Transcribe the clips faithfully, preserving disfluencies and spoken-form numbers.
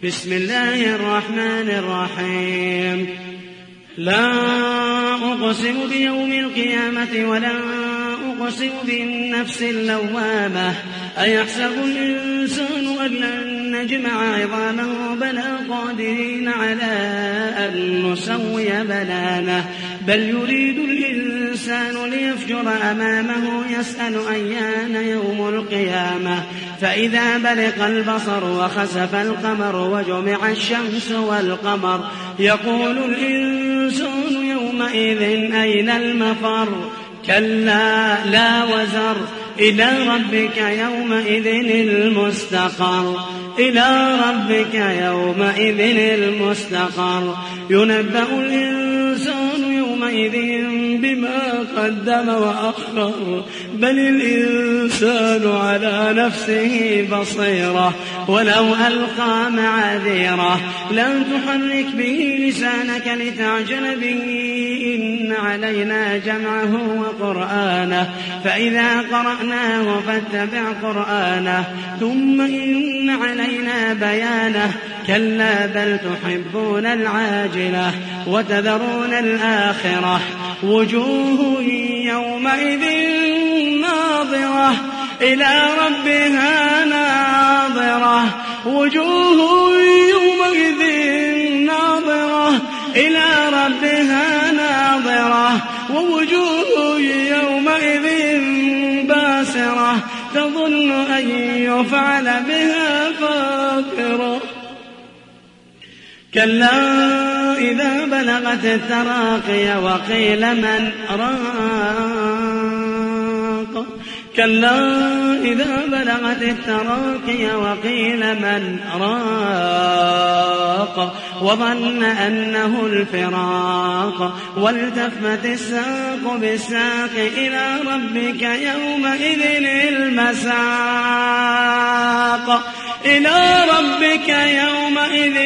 بسم الله الرحمن الرحيم لا أقسم بيوم القيامة ولا أقسم بالنفس اللوامة أيحسب الإنسان أن لن نجمع عظامه بلى قادرين على أن نسوي بنانه بل يريد الإنسان ليفجر أمامه يسأل أيان يوم القيامة فإذا برق البصر وخسف القمر وجمع الشمس والقمر يقول الإنسان يومئذ أين المفر كلا لا وزر إلى ربك يومئذ المستقر إلى ربك يومئذ المستقر ينبأ الإنسان يومئذ بما قدم وأخر بل الإنسان على نفسه بصيرة ولو ألقى معاذيره لا تحرك به لسانك لتعجل به إن علينا جمعه وقرآنه فإذا قرأناه فاتبع قرآنه ثم إن علينا بيانه كلا بل تحبون العاجلة وتذرون الآخرة وجوه يومئذ ناظرة إلى ربها ناظرة وجوه يومئذ ناظرة إلى ربها ناظرة ووجوه يومئذ باسرة تظن أن يفعل بها فاقرة كلا إذا بلغت التراقي وقيل من راق كلا إذا بلغت التراقي وقيل من راق وظن أنه الفراق والتفت الساق بالساق إلى ربك يومئذ المساق إلى ربك يومئذ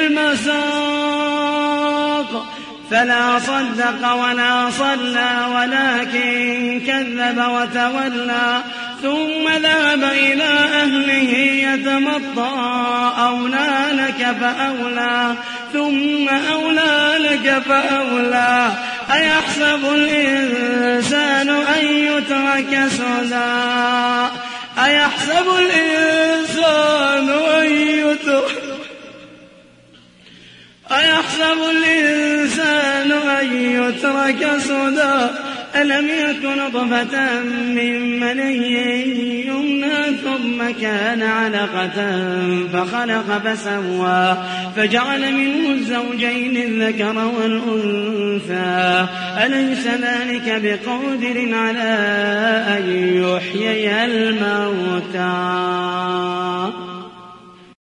المساق فلا صدق ولا صلى ولكن كذب وتولى ثم ذهب إلى أهله يتمطى أولى لك فأولى ثم أولى لك فأولى أيحسب الإنسان أن يترك سدى أيحسب الإنسان أن يترك أيحسب الإنسان أن يترك سدى ألم يك نطفة من مني يمنى ثم كان علقة فخلق فسوى فجعل منه الزوجين الذكر والأنثى أليس ذلك بقادر على أن يحيي الموتى